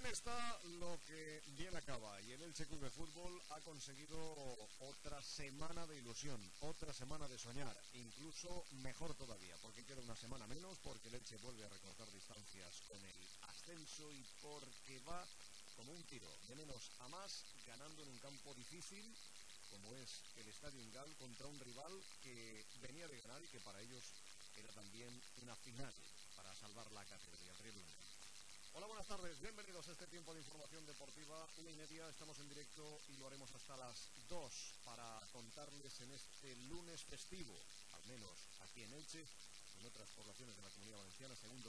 está lo que bien acaba, y el Elche Club de Fútbol ha conseguido otra semana de ilusión, otra semana de soñar, incluso mejor todavía, porque queda una semana menos, porque el Elche vuelve a recortar distancias con el ascenso y porque va como un tiro, de menos a más, ganando en un campo difícil, como es el Estadio Ingal, contra un rival que venía de ganar y que para ellos era también una final para salvar la categoría. Hola, buenas tardes, bienvenidos a este tiempo de información deportiva, 1:30, estamos en directo y lo haremos hasta las 2 para contarles en este lunes festivo, al menos aquí en Elche, en otras poblaciones de la Comunidad Valenciana, segundo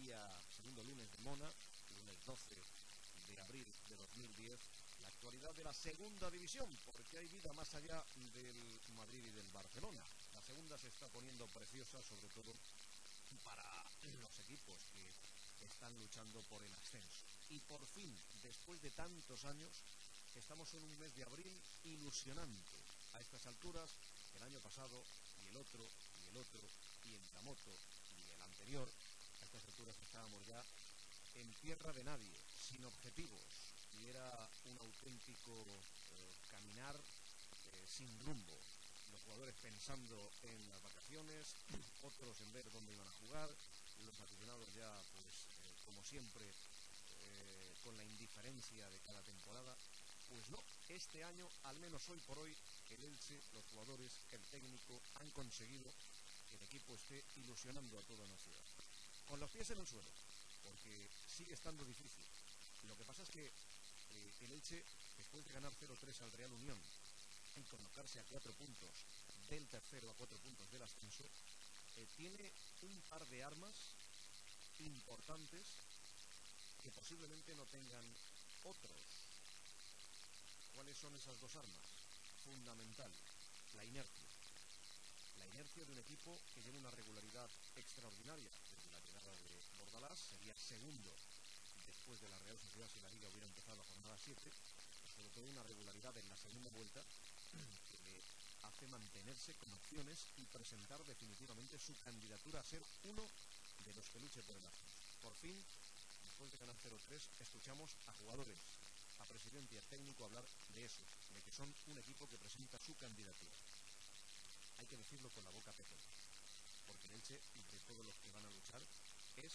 lunes de Mona, lunes 12 de abril de 2010, la actualidad de la segunda división, porque hay vida más allá del Madrid y del Barcelona. La segunda se está poniendo preciosa, sobre todo para los equipos que están luchando por el ascenso. Y por fin, después de tantos años, estamos en un mes de abril ilusionante. A estas alturas, el año pasado, y el otro, y el otro, y el Tramoto, y el anterior, a estas alturas estábamos ya en tierra de nadie, sin objetivos, y era un auténtico caminar sin rumbo. Los jugadores pensando en las vacaciones, otros en ver dónde iban a jugar, los aficionados ya, como siempre, con la indiferencia de cada temporada. Pues no, este año, al menos hoy por hoy, el Elche, los jugadores, el técnico, han conseguido que el equipo esté ilusionando a toda una ciudad. Con los pies en el suelo, porque sigue estando difícil. Lo que pasa es que el Elche, después de ganar 0-3 al Real Unión y colocarse a 4 puntos del tercero, a 4 puntos del ascenso, tiene un par de armas importantes que posiblemente no tengan otros. ¿Cuáles son esas dos armas? Fundamental, la inercia. La inercia de un equipo que lleva una regularidad extraordinaria desde la llegada de Bordalás, sería segundo después de la Real Sociedad si la Liga hubiera empezado la jornada 7, sobre todo una regularidad en la segunda vuelta que le hace mantenerse con opciones y presentar definitivamente su candidatura a ser uno de los que luche por el ascenso. Por fin, después de ganar 0-3, escuchamos a jugadores, a presidente y a técnico hablar de eso, de que son un equipo que presenta su candidatura. Hay que decirlo con la boca pequeña, porque el Elche, de todos los que van a luchar, es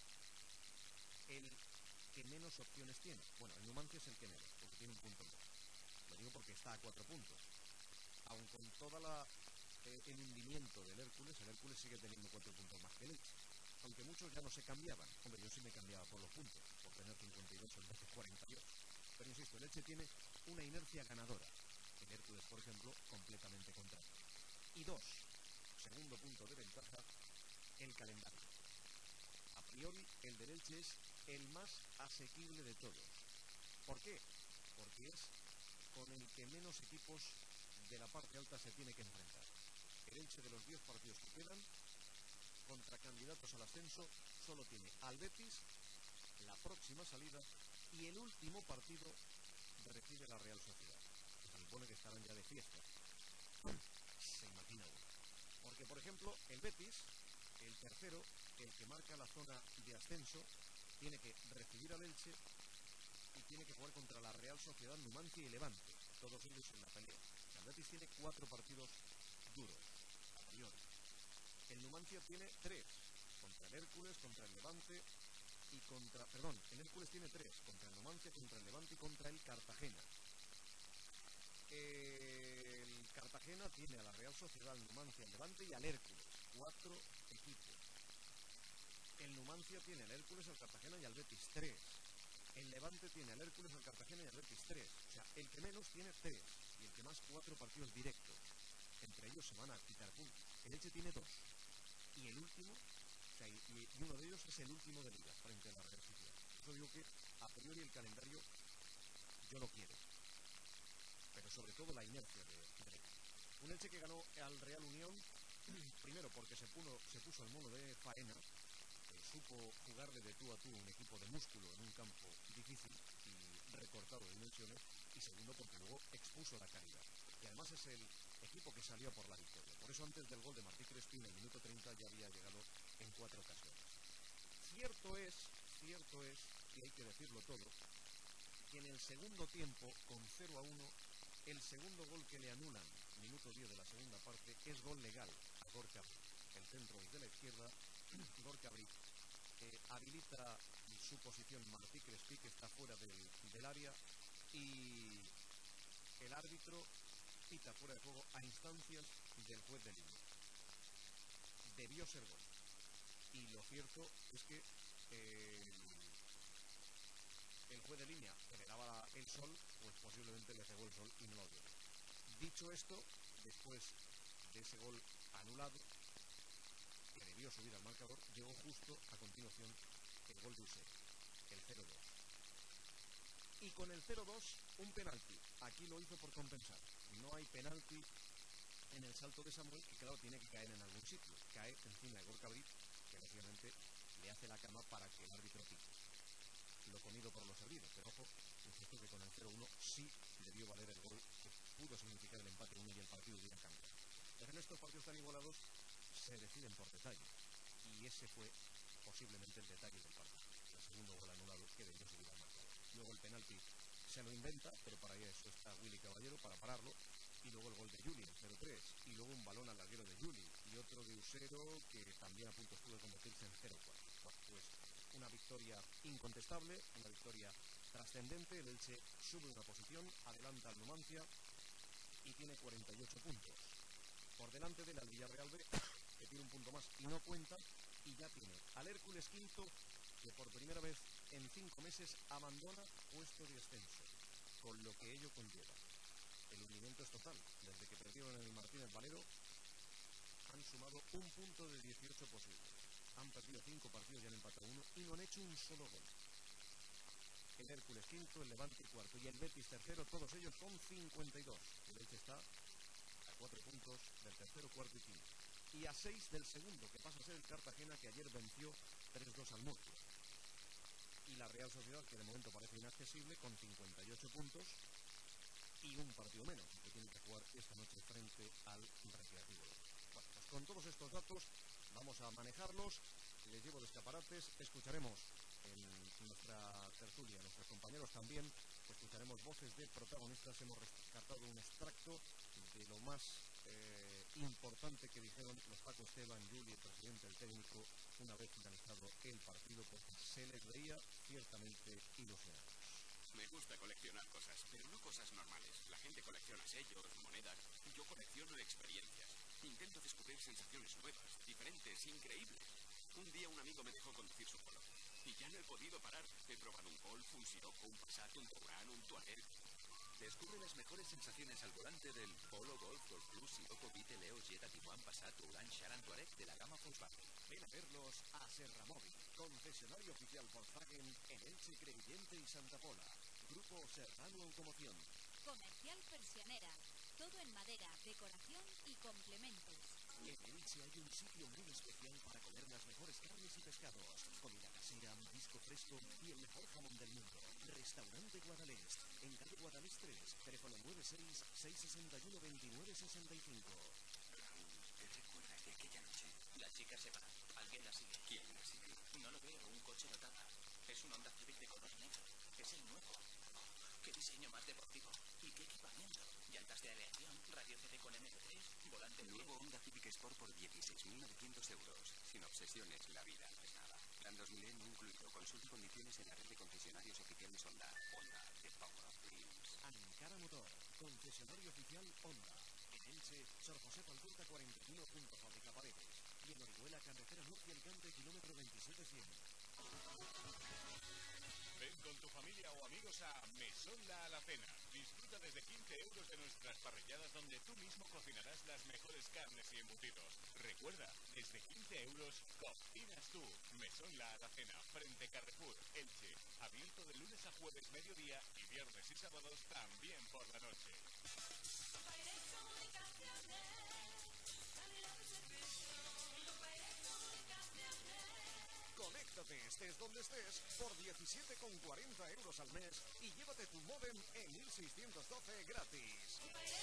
el que menos opciones tiene. Bueno, el Numancia es el que menos, porque tiene un punto más. Lo digo porque está a 4 puntos. Aun con todo el hundimiento del Hércules, el Hércules sigue teniendo 4 puntos más que el Elche. Aunque muchos ya no se cambiaban. Hombre, yo sí me cambiaba por los puntos, por tener 52 en vez de 48. Pero insisto, el Elche tiene una inercia ganadora. El Hércules, por ejemplo, completamente contrario. Y 2, segundo punto de ventaja, el calendario. A priori, el del Elche es el más asequible de todos. ¿Por qué? Porque es con el que menos equipos de la parte alta se tiene que enfrentar. El Elche, de los 10 partidos que quedan, contra candidatos al ascenso, solo tiene al Betis, la próxima salida, y el último partido recibe la Real Sociedad. Se supone que estarán ya de fiesta. Se imagina uno. Porque, por ejemplo, el Betis, el tercero, el que marca la zona de ascenso, tiene que recibir al Elche y tiene que jugar contra la Real Sociedad, Numancia y Levante, todos ellos en la pelea. El Betis tiene 4 partidos duros, a priori. El Numancia tiene 3, contra el Hércules, contra el Levante y contra... Perdón, el Hércules tiene 3, contra el Numancia, contra el Levante y contra el Cartagena. El Cartagena tiene a la Real Sociedad, el Numancia, el Levante y al Hércules, 4 equipos. El Numancia tiene al Hércules, al Cartagena y al Betis, 3. El Levante tiene al Hércules, al Cartagena y al Betis, 3. O sea, el que menos tiene 3 y el que más 4 partidos directos. Entre ellos se van a quitar puntos. El Elche tiene 2. Y el último, o sea, y uno de ellos es el último de liga frente a la Real Sociedad. Yo digo que a priori el calendario yo lo quiero, pero sobre todo la inercia de Elche. Un Elche que ganó al Real Unión, primero porque se puso el mono de faena, supo jugarle de tú a tú un equipo de músculo en un campo difícil y recortado de dimensiones, y segundo porque luego expuso la calidad. Y además es el equipo que salió por la victoria. Por eso antes del gol de Martí Crespi en el minuto 30 ya había llegado en 4 ocasiones. Cierto es y hay que decirlo todo, que en el segundo tiempo, con 0-1, el segundo gol que le anulan, minuto 10 de la segunda parte, es gol legal a Gorka Brit. El centro desde la izquierda, Gorka Brit habilita su posición Martí Crespí, que está fuera del área, y el árbitro pita fuera de juego a instancias del juez de línea. Debió ser gol. Y lo cierto es que el juez de línea, que le daba el sol, pues posiblemente le cegó el sol y no lo dio. Dicho esto, después de ese gol anulado, que debió subir al marcador, llegó justo a continuación el gol de Eusebio, el 0-2. Y con el 0-2, un penalti. Aquí lo hizo por compensar. No hay penalti en el salto de Samuel, que claro, tiene que caer en algún sitio. Cae encima de Gorka Brit, que lógicamente le hace la cama para que el árbitro pite. Lo comido por lo servido, pero ojo, insisto que con el 0-1 sí debió valer el gol que pudo significar el empate 1 y el partido hubiera cambiado. Pero en estos partidos tan igualados se deciden por detalle, y ese fue posiblemente el detalle del partido, el segundo gol anulado que debió subir al marcador. Luego el penalti se lo inventa, pero para eso está Willy Caballero, para pararlo, y luego el gol de Juli, el 0-3, y luego un balón al larguero de Juli, y otro de Usero, que también a punto estuvo de convertirse en 0-4. Bueno, pues una victoria incontestable, una victoria trascendente. El Elche sube una posición, adelanta al Numancia y tiene 48 puntos. Por delante del Villarreal B, que tiene un punto más y no cuenta, y ya tiene al Hércules quinto, que por primera vez en 5 meses abandona puesto de ascenso, con lo que ello conlleva. El hundimiento es total. Desde que perdieron en el Martínez Valero, han sumado un punto de 18 posibles. Han perdido 5 partidos y han empatado 1 y no han hecho un solo gol. El Hércules quinto, el Levante cuarto y el Betis tercero, todos ellos con 52. El Elche está a 4 puntos del tercero, cuarto y quinto. Y a 6 del segundo, que pasa a ser el Cartagena, que ayer venció 3-2 al Murcia. Y la Real Sociedad, que de momento parece inaccesible, con 58 puntos y un partido menos, que tiene que jugar esta noche frente al Recreativo. Bueno, pues con todos estos datos vamos a manejarlos. Les llevo de escaparates. Escucharemos en nuestra tertulia, nuestros compañeros también, escucharemos voces de protagonistas. Hemos rescatado un extracto de lo más importante que dijeron los Paco Esteban, Juli, el presidente, el técnico, una vez finalizado el partido, porque se les veía ciertamente ilusionados. Me gusta coleccionar cosas, pero no cosas normales. La gente colecciona sellos, monedas. Yo colecciono experiencias. Intento descubrir sensaciones nuevas, diferentes, increíbles. Un día un amigo me dejó conducir su Polo. Y ya no he podido parar. He probado un Golf, un Sirocco, un Passat, un Touran, un Touareg. Descubre las mejores sensaciones al volante del Polo, Golf, Golf Plus, Sirocco, Vite, Leo, Jetta, Tiguan, Passat, Touran, Charan, Touareg de la gama Volkswagen. Ven a verlos a Serramóvil, concesionario oficial Volkswagen en Elche, Crevillente y Santa Pola. Grupo Serrano Automoción. Comercial Persianera. Todo en madera, decoración y complementos. En Elche hay un sitio muy especial para comer las mejores carnes y pescados. Comida casera, marisco fresco y el mejor jamón del mundo. Restaurante Guadalest, en calle Guadalest 3, teléfono 96-661-2965. ¿Qué recuerda de aquella noche? La chica se va. ¿Alguien la sigue? ¿Quién la sigue? No lo veo. Un coche lo tapa. Es un Honda Civic de color negro. Es el nuevo. ¡Qué diseño más deportivo! ¿Y qué equipamiento? Llantas de aleación, radio CD con MP3, volante nuevo Honda Civic Sport por 16.900 euros. Sin obsesiones, la vida no es nada. Plan 2000 no incluido. Consulte condiciones en la red de concesionarios oficiales Honda. Honda, the power of dreams. Ankara Motor, concesionario oficial Honda. En Elche, Sor José Panturca 41, junto a Fábrica Paredes. Y en Orihuela, carretera Norte Alicante, kilómetro 27-100. Ven con tu familia o amigos a Mesón La Alacena. Disfruta desde 15 euros de nuestras parrilladas, donde tú mismo cocinarás las mejores carnes y embutidos. Recuerda, desde 15 euros cocinas tú. Mesón La Alacena, frente Carrefour, Elche. Abierto de lunes a jueves mediodía y viernes y sábados también por la noche. Conéctate, estés donde estés, por 17,40 euros al mes y llévate tu módem en 1612 gratis.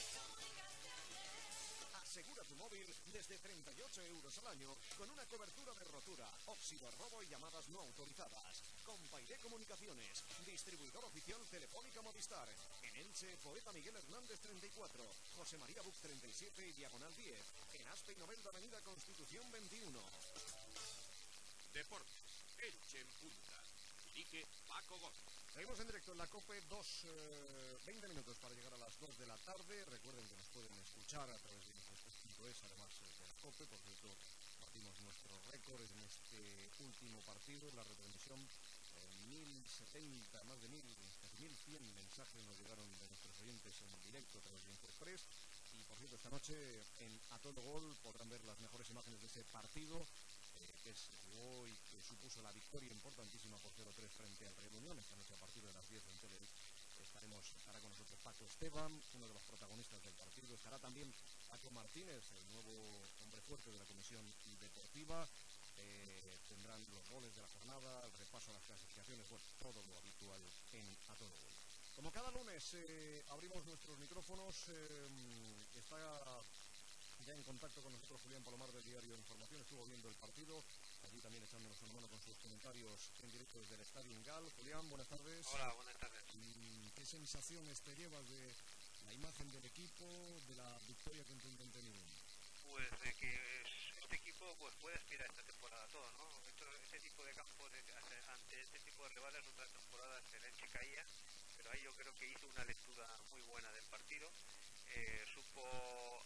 Asegura tu móvil desde 38 euros al año con una cobertura de rotura, óxido, robo y llamadas no autorizadas. Con Paideco Telecomunicaciones, distribuidor oficial Telefónica Movistar. En Elche, Poeta Miguel Hernández 34, José María Buc 37 y Diagonal 10. En Aspe y Novelda, Avenida Constitución 21. Deportes, Elche en punta. Dirige Paco Gómez. Seguimos en directo en la COPE, 20 minutos para llegar a las 2 de la tarde. Recuerden que nos pueden escuchar a través de Infosys.es, además de la COPE. Por cierto, batimos nuestro récord en este último partido, en la retransmisión. 1070, más de 1000, casi 1100 mensajes nos llegaron de nuestros oyentes en directo a través de InfoExpress. Y por cierto, esta noche en A Todo Gol podrán ver las mejores imágenes de ese partido que se jugó y que supuso la victoria importantísima por 0-3 frente al Real Unión. Esta noche a partir de las 10 en Tele estará con nosotros Paco Esteban, uno de los protagonistas del partido. Estará también Paco Martínez, el nuevo hombre fuerte de la Comisión Deportiva. Tendrán los goles de la jornada, el repaso a las clasificaciones, bueno, todo lo habitual en A Todo Gol. Como cada lunes abrimos nuestros micrófonos, está ya en contacto con nosotros Julián Palomar del diario Información, estuvo viendo el partido, allí también echándonos una mano con sus comentarios en directo desde el Estadio Ingal. Julián, buenas tardes. Hola, buenas tardes. ¿Qué sensaciones te llevas de la imagen del equipo, de la victoria contundente en Irún? Pues de que este equipo pues puede aspirar esta temporada a todo, ¿no? Este tipo de campos, ante este tipo de rivales, otras temporadas el Elche caía, pero ahí yo creo que hizo una lectura muy buena del partido, supo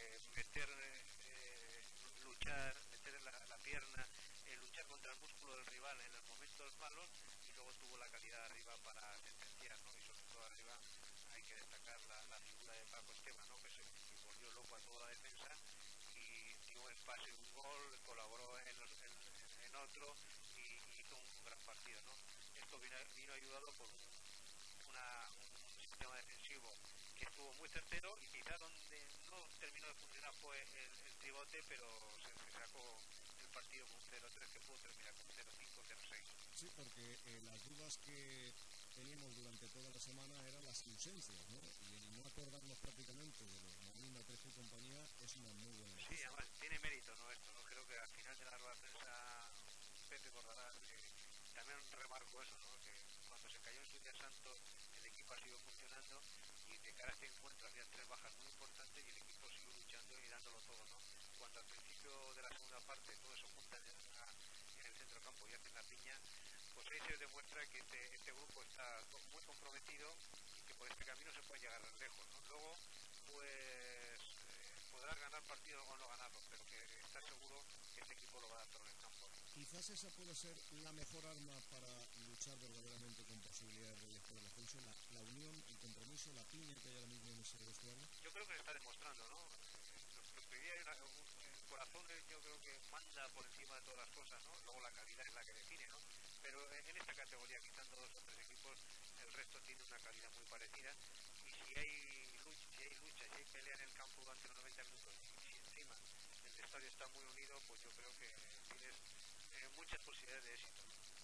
luchar, meter la pierna, luchar contra el músculo del rival en los momentos malos, y luego tuvo la calidad arriba para sentenciar, ¿no? Y sobre todo arriba hay que destacar la figura de Paco Esteban, ¿no? Que volvió loco a toda la defensa y dio un pase, un gol, colaboró en otro y hizo un gran partido, ¿no? Esto vino ayudado por un sistema defensivo que estuvo muy certero, y quizá donde no terminó de funcionar fue el tribote, pero se sacó el partido con 0-3, que pudo terminar con 0-5, 0-6. Sí, porque las dudas que teníamos durante toda la semana eran las ausencias, ¿no? Y el no acordarnos prácticamente de los Molina, Trejo y compañía es una muy buena noticia. Sí, además tiene mérito, ¿no? Esto, ¿no? Creo que al final de la rueda de prensa Pepe Corralás también remarcó eso, ¿no? Que cuando se cayó en su día Santos, el equipo ha seguido funcionando, y de cara a este encuentro había 3 bajas muy importantes y el equipo siguió luchando y dándolo todo, ¿no? Cuando al principio de la segunda parte todo eso junta en el centrocampo y hacen la piña, pues ahí se demuestra que este grupo está muy comprometido y que por este camino se puede llegar lejos, ¿no? Luego, pues podrás ganar partidos o no ganarlos, pero que estás seguro que este equipo lo va a dar todo en el campo, ¿no? Quizás esa puede ser la mejor arma para luchar verdaderamente con posibilidades por el ascenso, la unión, el compromiso, la piña que hay ahora mismo en ese vestuario. Yo creo que se está demostrando, ¿no? Lo que diría, el corazón yo creo que manda por encima de todas las cosas, ¿no? Luego la calidad es la que define, ¿no? Pero en esta categoría, quitando 2 o 3 equipos, el resto tiene una calidad muy parecida, y si hay lucha, si hay pelea en el campo durante los 90 minutos, y si encima el estadio está muy unido, pues yo creo que tienes muchas posibilidades de éxito.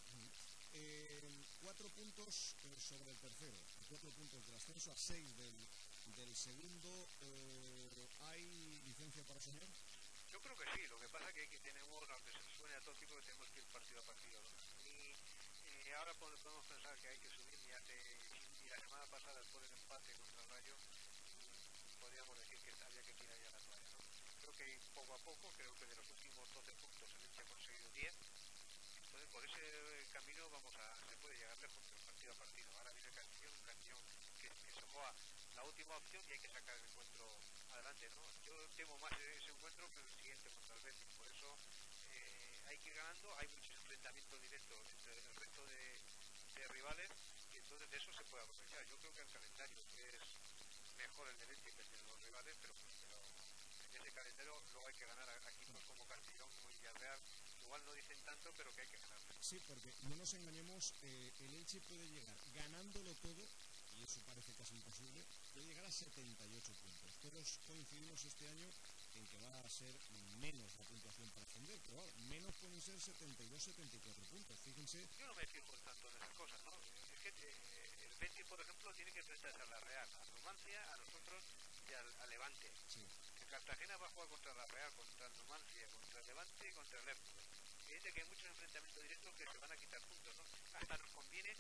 4 puntos sobre el tercero, 4 puntos del ascenso a 6 del segundo. ¿Hay licencia para soñar? Yo creo que sí, lo que pasa es que tenemos, aunque se suene atópico, que tenemos que ir partido a partido, ¿no? Y ahora podemos pensar que hay que subir, y la semana pasada, después del empate contra el Rayo, podríamos decir que había que tirar ya la toalla, ¿no? Creo que poco a poco, creo que de los últimos 12 puntos el Elche ha conseguido 10, entonces por ese camino se puede llegar lejos, pero partido a partido. Ahora viene un Castellón que se juega la última opción y hay que sacar el encuentro adelante, ¿no? Yo temo más ese encuentro que el siguiente contra el Betis, por eso hay que ir ganando, hay muchos enfrentamientos directos entre el resto de rivales, y entonces de eso se puede aprovechar. Yo creo que el calendario es mejor el de Elche que el de los rivales, pero en ese calendario luego hay que ganar a equipos como Castellón, como Villarreal. Igual no dicen tanto, pero que hay que ganar. Sí, porque no nos engañemos, el Elche puede llegar ganándolo todo, y eso parece casi imposible, puede llegar a 78 puntos. Todos coincidimos este año en que va a ser menos la puntuación para ascender, pero bueno, menos pueden ser 72, 74 puntos, fíjense. Yo no me fijo tanto en esas cosas, ¿no? Es que el Betis, por ejemplo, tiene que enfrentarse a la Real, a Numancia, a nosotros y al Levante. Sí. El Cartagena va a jugar contra la Real, contra el Numancia, contra el Levante y contra el Hércules. Y dice que hay muchos enfrentamientos directos que se van a quitar puntos, ¿no? Hasta nos conviene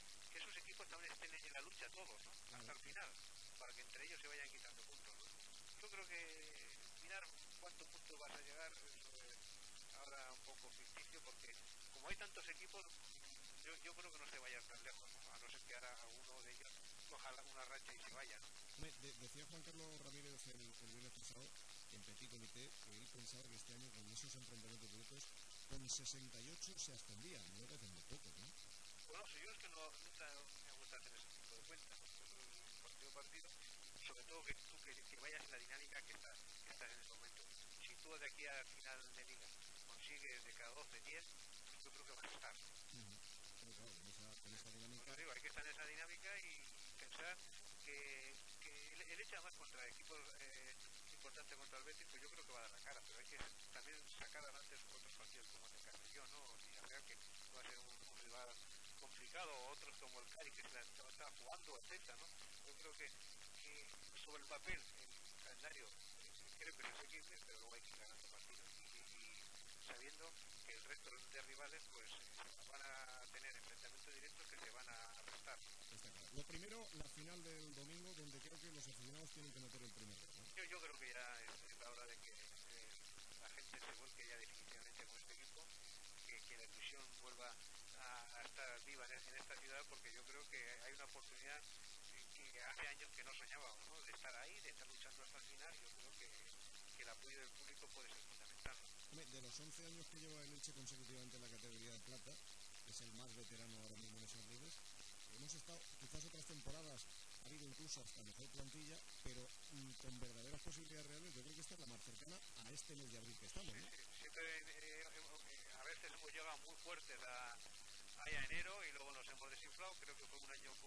final, para que entre ellos se vayan quitando puntos, ¿no? Yo creo que mirar cuántos puntos vas a llegar, eso es ahora un poco ficticio, porque como hay tantos equipos, yo creo que no se vayan tan lejos, ¿no? A no ser que ahora alguno de ellos coja una racha y se vaya, ¿no? Decía Juan Carlos Ramírez el viernes pasado en Petit Comité que él pensaba que este año con esos enfrentamientos directos con 68 se ascendía, no me parece muy poco, ¿no? Bueno, si yo es que nunca me gusta hacer ese tipo de cuentas, ¿no? Yo creo que partido a partido, sobre todo que tú que vayas en la dinámica que estás en ese momento. Si tú de aquí al final de liga consigues de cada 12, 10, yo creo que vas a estar, ¿no? Pero claro, con esa dinámica... Pues digo, hay que estar en esa dinámica y pensar que el hecho además contra equipos importantes contra el Betis, pues yo creo que va a dar la cara, pero hay que también sacar adelante sus otros partidos como el de Castellón, ¿no? O Villarreal, que va a ser un rival complicado, o otros como el Cádiz que se la está jugando, etcétera, ¿no? Yo creo que sobre el papel el calendario creo que es asequible, pero luego hay que ir ganando partidos y sabiendo que el resto de rivales pues van a tener enfrentamientos directos que se van a restar. Está claro. Lo primero, la final del domingo, donde creo que los aficionados tienen que meter el primer gol, ¿no? Yo creo que ya es la hora de que la gente se vuelque ya definitivamente con este equipo, que la ilusión vuelva a estar viva en esta ciudad, porque yo creo que hay una oportunidad que hace años que no soñábamos, ¿no? De estar ahí, de estar luchando hasta el final. Yo creo que el apoyo del público puede ser fundamental, ¿no? De los 11 años que lleva el Elche consecutivamente en la categoría de plata, es el más veterano ahora mismo en esas ligas. Hemos estado, quizás otras temporadas ha habido incluso hasta mejor plantilla, pero con verdaderas posibilidades reales. Yo creo que esta es la más cercana a este mes de abril que estamos, ¿no? Sí, siempre a veces hemos llegado muy fuertes a enero y luego nos hemos desinflado. Creo que fue un año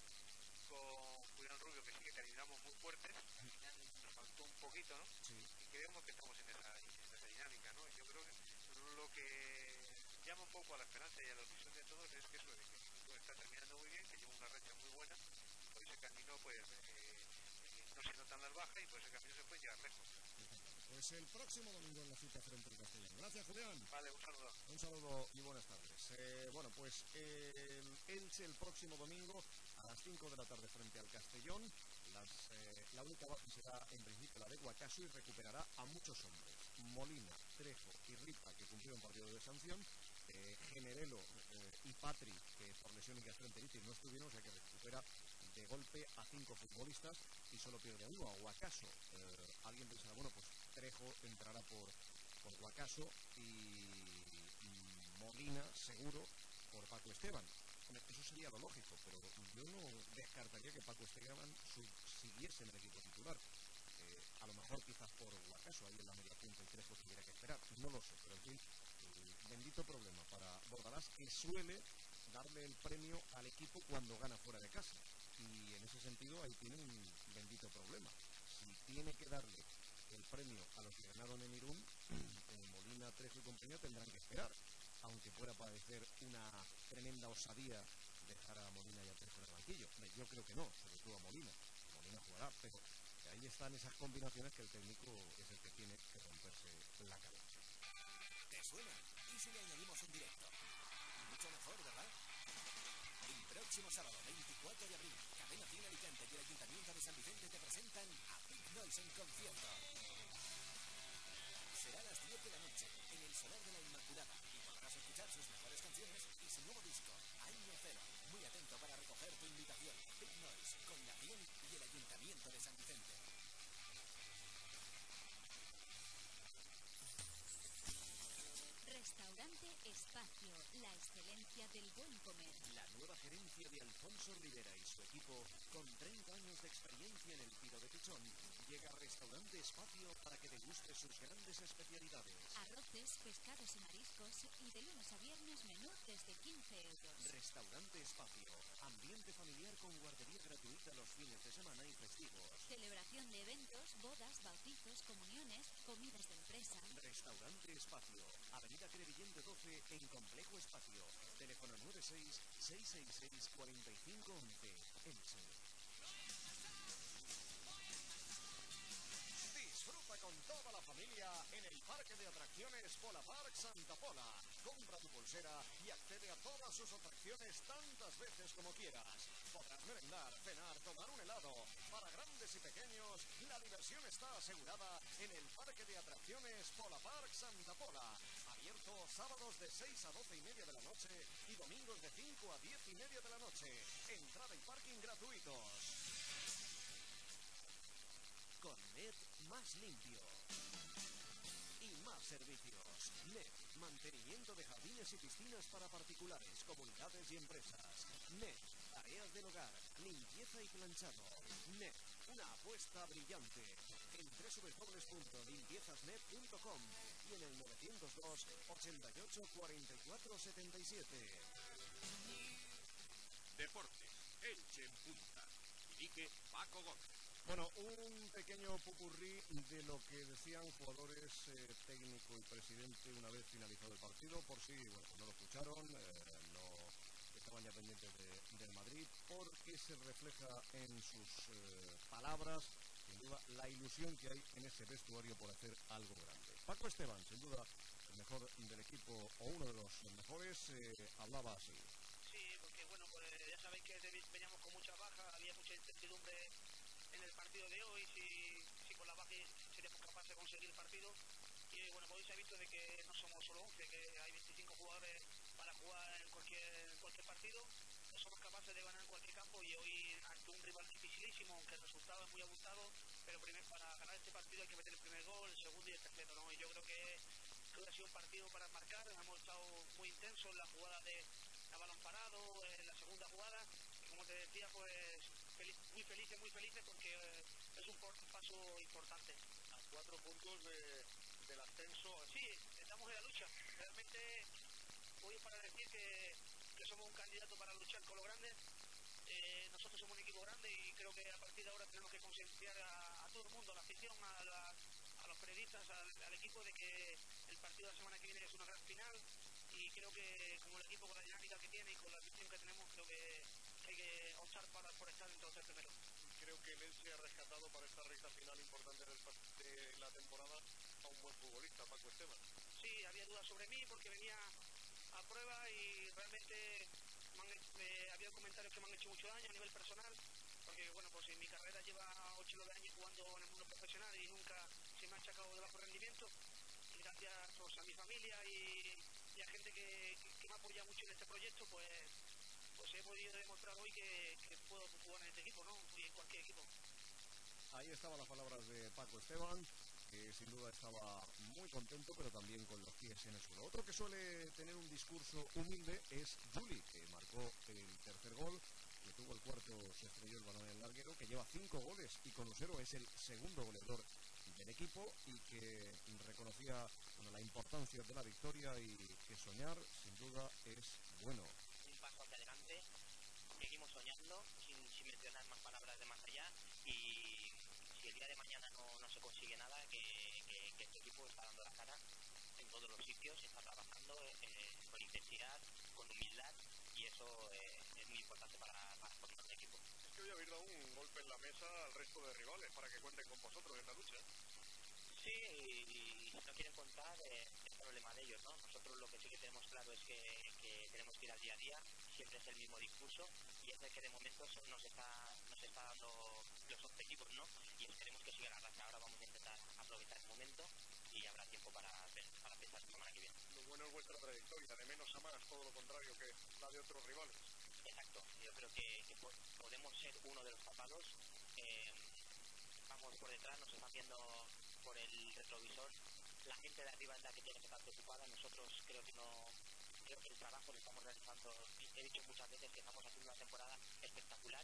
con Julián Rubio que sí que calibramos muy fuertes. Al final nos faltó un poquito, ¿no? Sí. Y creemos que estamos en esa dinámica, ¿no? Yo creo que lo que llama un poco a la esperanza y a la ilusión de todos es que eso de que el equipo está terminando muy bien, que lleva una racha muy buena, por ese camino pues no se notan las bajas y por ese camino se puede llegar lejos. Pues el próximo domingo en la cita frente al Castellón. Gracias, Julián. Vale, un saludo. Un saludo y buenas tardes. Bueno, pues Elche el próximo domingo a las 5 de la tarde frente al Castellón. La única baja será en principio la de Guacaso y recuperará a muchos hombres. Molina, Trejo y Ripa, que cumplieron partido de sanción. Generelo y Patri, que por lesión y gastroenteritis no estuvieron, o sea que recupera de golpe a 5 futbolistas y solo pierde a uno, a Guacaso. Alguien pensará, bueno, pues Trejo entrará por Guacaso y Molina, seguro, por Paco Esteban. Eso sería lo lógico, pero yo no descartaría que Paco Esteban siguiese en el equipo titular. A lo mejor quizás por Guacaso, ahí en la media punta el Trejo tuviera que esperar, no lo sé, pero en fin, bendito problema para Bordalás, que suele darle el premio al equipo cuando gana fuera de casa. Y en ese sentido ahí tiene un bendito problema. Si tiene que darle el premio a los que ganaron en Irún, Molina, Trejo y compañía tendrán que esperar, aunque pueda parecer una tremenda osadía dejar a Molina y a Trejo en el banquillo. Yo creo que no, sobre todo a Molina. Molina jugará, pero ahí están esas combinaciones que el técnico es el que tiene que romperse la cabeza. ¿Te suena? ¿Y si le añadimos un directo? Mucho mejor, ¿verdad? El próximo sábado, 24 de abril, Cadena Cine Alicante y el Ayuntamiento de San Vicente te presentan a Big Noise en concierto. Será a las 10 de la noche, en el Solar de la Inmaculada, y podrás escuchar sus mejores canciones y su nuevo disco, Año Cero. Muy atento para recoger tu invitación. Big Noise, con Nación y el Ayuntamiento de San Vicente. Restaurante Espacio, la excelencia del buen comer. La nueva gerencia de Alfonso Rivera y su equipo, con 30 años de experiencia en el tiro de pichón, llega a Restaurante Espacio para que deguste sus grandes especialidades. Arroces, pescados y mariscos, y de lunes a viernes menú desde 15 euros. Restaurante Espacio, ambiente familiar con guardería gratuita los fines de semana y festivos. Celebración de eventos, bodas, bautizos, comuniones, comidas de empresa. Restaurante Espacio, Avenida Crevillente 12 en Complejo Espacio. Teléfono 96-666-4511. Elche. Disfruta con con toda la familia en el parque de atracciones Pola Park Santa Pola. Compra tu pulsera y accede a todas sus atracciones tantas veces como quieras. Podrás merendar, cenar, tomar un helado. Para grandes y pequeños, la diversión está asegurada en el parque de atracciones Pola Park Santa Pola. Abierto sábados de 6 a 12 y media de la noche y domingos de 5 a 10 y media de la noche. Entrada y parking gratuitos. Con NET más limpio y más servicios. NET, mantenimiento de jardines y piscinas para particulares, comunidades y empresas. NET, tareas del hogar, limpieza y planchado. NET, una apuesta brillante. En www.limpiezasnet.com y en el 902 88 44 77. Deportes, Elche en punta. Dirige Paco Gómez. Bueno, un pequeño popurrí de lo que decían jugadores, técnico y presidente una vez finalizado el partido, por si bueno, no lo escucharon, no estaban ya pendientes del Madrid, porque se refleja en sus palabras, sin duda, la ilusión que hay en ese vestuario por hacer algo grande. Paco Esteban, sin duda, el mejor del equipo, o uno de los mejores, hablaba así. Sí, porque bueno, pues ya sabéis que veníamos con muchas bajas, había mucha incertidumbre en el partido de hoy, si con la baja seríamos capaces de conseguir el partido. Y bueno, pues hoy se ha visto de que no somos solo 11, que hay 25 jugadores para jugar en cualquier partido. No somos capaces de ganar en cualquier campo y hoy ante un rival dificilísimo, aunque el resultado es muy abultado, pero primero para ganar este partido hay que meter el primer gol, el segundo y el tercero, ¿no? Y yo creo que ha sido un partido para marcar, hemos estado muy intensos en la jugada de a balón parado, en la segunda jugada, y como te decía, pues muy felices porque es un paso importante. A 4 puntos del ascenso. Sí, estamos en la lucha. Realmente hoy es para decir que somos un candidato para luchar con los grandes. Nosotros somos un equipo grande y creo que a partir de ahora tenemos que concienciar a todo el mundo, a la afición, a los periodistas, al equipo, de que el partido de la semana que viene es una gran final. Y creo que como el equipo con la dinámica que tiene y con la afición que tenemos, creo que hay que optar por estar entre los tres primeros. Creo que Elche ha rescatado para esta recta final importante de la temporada a un buen futbolista, Paco Esteban. Sí, había dudas sobre mí porque venía a prueba y realmente había comentarios que me han hecho mucho daño a nivel personal, porque bueno, pues en mi carrera lleva 8 o 9 años jugando en el mundo profesional y nunca se me ha achacado de bajo rendimiento. Y gracias pues, a mi familia y a gente que me ha apoyado mucho en este proyecto, pues he podido demostrar hoy que puedo jugar en este equipo, ¿no? Y en cualquier equipo. Ahí estaban las palabras de Paco Esteban, que sin duda estaba muy contento, pero también con los pies en el suelo. Otro que suele tener un discurso humilde es Juli, que marcó el tercer gol, que tuvo el cuarto, se estrelló el balón en el larguero, que lleva 5 goles y con Usero es el segundo goleador del equipo y que reconocía la importancia de la victoria y que soñar sin duda es bueno. Un paso hacia adelante, seguimos soñando sin mencionar más palabras de más allá y si el día de mañana no se consigue nada, que este equipo está dando la cara en todos los sitios, está trabajando con intensidad, con humildad y eso es muy importante para formar un equipo. Es que hoy habéis dado un golpe en la mesa al resto de rivales para que cuenten con vosotros en la lucha. Sí, y si no quieren contar, es problema de ellos, ¿no? Nosotros lo que sí que tenemos claro es que tenemos que ir al día a día, siempre es el mismo discurso y es el que de momento nos está dando los objetivos, ¿no? Y esperemos que siga la racha. Ahora vamos a intentar aprovechar el momento y habrá tiempo para pensar la semana que viene. Lo bueno es vuestra trayectoria, de menos a más, todo lo contrario que la de otros rivales. Exacto, yo creo que podemos ser uno de los tapados. Vamos por detrás, nos están viendo por el retrovisor, la gente de arriba es la que tiene que estar preocupada. Nosotros creo que el trabajo lo estamos realizando, he dicho muchas veces que estamos haciendo una temporada espectacular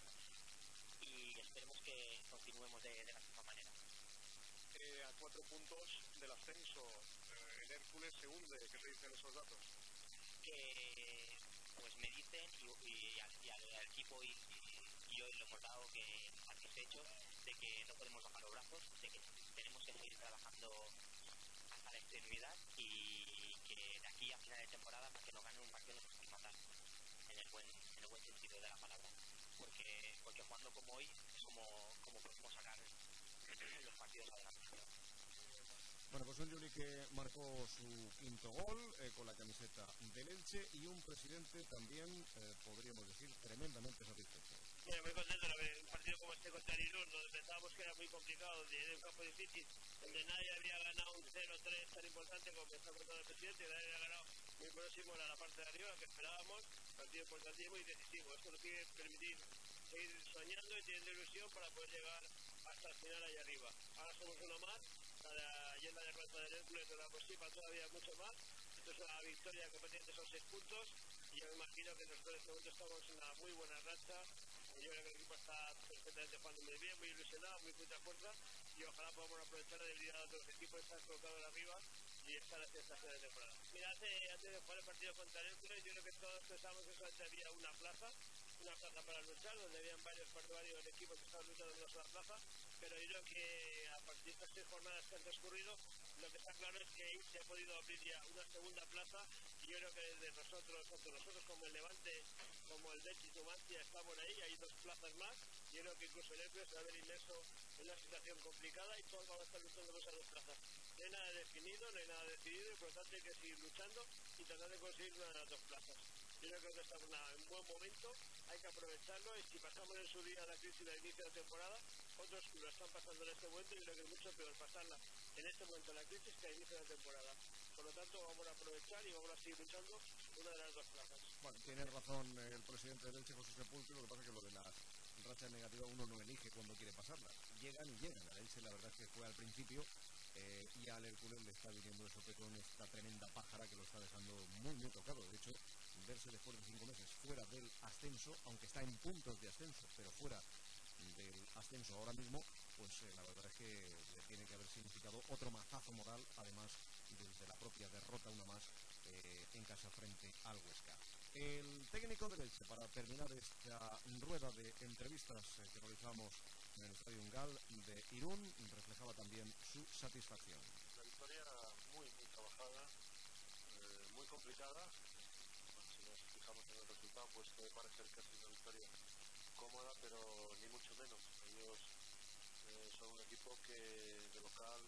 y esperemos que continuemos de la misma manera. A 4 puntos del ascenso, el Hércules se hunde. ¿Qué te dicen esos datos? Que pues me dicen y al equipo y hoy lo hemos dado que satisfechos de que no podemos bajar los brazos, de que tenemos que seguir trabajando hasta la extenuidad y que de aquí a final de temporada para que nos ganen un partido nos tenemos que matar en el buen sentido de la palabra, porque jugando como hoy es como podemos sacar los partidos adelante. Bueno, pues un Juli que marcó su quinto gol con la camiseta del Elche y un presidente también, podríamos decir, tremendamente satisfecho. Muy contento de ver un partido como este contra el Irún, donde pensábamos que era muy complicado, donde un campo difícil, donde nadie había ganado un 0-3 tan importante como está contando el presidente, y nadie había ganado muy próximo a la parte de arriba que esperábamos. Partido importantísimo y decisivo. Esto nos quiere permitir seguir soñando y teniendo ilusión para poder llegar hasta el final allá arriba. Ahora somos uno más, la leyenda de Raza del Hércules nos la participa todavía mucho más. Esto es una victoria competente, son 6 puntos, y yo me imagino que nosotros en este momento estamos en una muy buena racha. Yo creo que el equipo está perfectamente jugando muy bien, muy ilusionado, muy puta fuerza, y ojalá podamos aprovechar la debilidad de los equipos que están colocados arriba y estar hacia esta final de temporada. Mira, antes de jugar el partido contra el Hércules, yo creo que todos pensamos que solamente había una plaza para luchar, donde habían varios equipos que estaban luchando en una sola plaza, pero yo creo que a partir de estas 6 jornadas que han transcurrido, lo que está claro es que se ha podido abrir ya una segunda plaza, y yo creo que desde nosotros, tanto nosotros como el Levante, como el Betis Numancia, estamos ahí, hay 2 plazas más. Yo creo que incluso el Hércules se va a ver inmerso en una situación complicada y todos vamos a estar luchando por esas 2 plazas. No hay nada definido, no hay nada decidido, y por lo tanto hay que seguir luchando y tratar de conseguir una de las 2 plazas. Yo creo que estamos en un buen momento, hay que aprovecharlo, y si pasamos en su día la crisis del inicio de la temporada, otros lo están pasando en este momento, y yo creo que es mucho peor pasarla en este momento la crisis que al inicio de la temporada. Por lo tanto, vamos a aprovechar y vamos a seguir luchando una de las 2 plazas. Bueno, tiene razón el presidente del Elche, José Sepulcro. Lo que pasa es que lo de las rachas negativas uno no elige cuando quiere pasarlas. Llegan y llegan. A Elche la verdad es que fue al principio, y al Hércules le está viniendo de sopetón esta tremenda pájara que lo está dejando muy, muy tocado. De hecho, verse después de 5 meses fuera del ascenso, aunque está en puntos de ascenso, pero fuera del ascenso ahora mismo, pues la verdad es que le tiene que haber significado otro mazazo moral, además desde la propia derrota, una más en casa frente al Huesca. El técnico del Elche, para terminar esta rueda de entrevistas que realizamos en el Estadio Ungal de Irún, reflejaba también su satisfacción. La victoria muy trabajada, muy complicada. Si nos fijamos en el resultado, pues puede parecer que ha sido una victoria cómoda, pero ni mucho menos. Ellos son un equipo que de local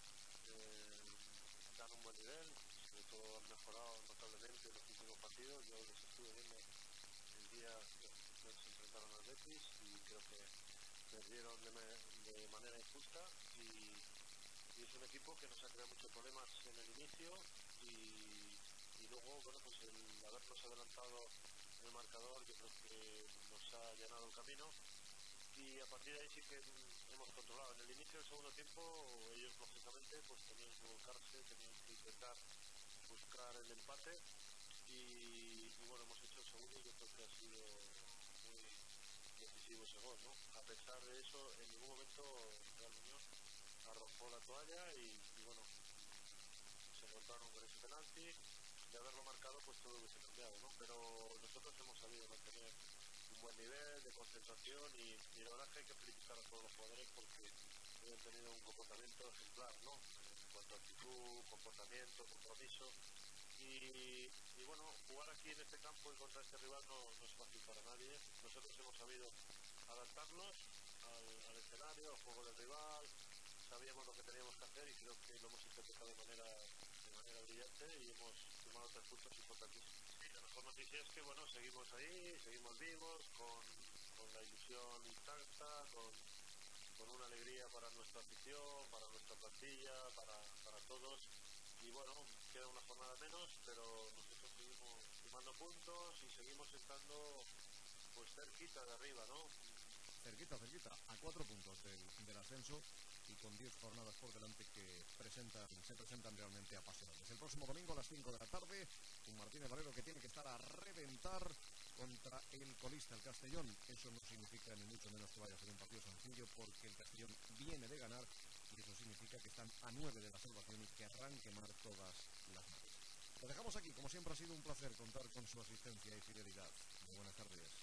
dan un buen nivel, sobre todo han mejorado notablemente en los últimos partidos. Yo les estuve viendo el día que se enfrentaron al Betis y creo que perdieron de manera injusta, y es un equipo que nos ha creado muchos problemas en el inicio, y luego, bueno, pues el habernos adelantado en el marcador yo creo que nos ha allanado el camino, y a partir de ahí sí que hemos controlado. En el inicio del segundo tiempo ellos lógicamente pues tenían que volcarse, tenían que intentar buscar el empate, y bueno, hemos hecho el segundo y yo creo que ha sido muy decisivo ese gol, ¿no? A pesar de eso, en ningún momento Real Unión arrojó la toalla, y bueno, se encontraron con ese penalti. De haberlo marcado, pues todo hubiese cambiado, ¿no? Pero nosotros hemos sabido mantener un buen nivel de concentración, y la verdad es que hay que felicitar a todos los jugadores porque han tenido un comportamiento ejemplar, ¿no? En cuanto a actitud, comportamiento, compromiso. Y bueno, jugar aquí en este campo y contra este rival no es fácil para nadie. Nosotros hemos sabido adaptarnos al escenario, al juego del rival, sabíamos lo que teníamos que hacer, y creo que lo hemos interpretado de manera brillante, y hemos sumado 3 puntos importantísimos. Sí, la mejor noticia es que bueno, seguimos ahí, seguimos vivos, con la ilusión intacta, con una alegría para nuestra afición, para nuestra plantilla, para todos. Y bueno, queda una jornada menos, pero nosotros seguimos sumando puntos y seguimos estando pues cerquita de arriba, ¿no? Cerquita, a 4 puntos del ascenso, y con 10 jornadas por delante que se presentan realmente apasionantes. El próximo domingo a las 5 de la tarde, un Martínez Valero que tiene que estar a reventar contra el colista, el Castellón. Eso no significa ni mucho menos que vaya a ser un partido sencillo, porque el Castellón viene de ganar, y eso significa que están a 9 de la salvación y querrán quemar todas las naves. Lo dejamos aquí, como siempre ha sido un placer contar con su asistencia y fidelidad. Muy buenas tardes.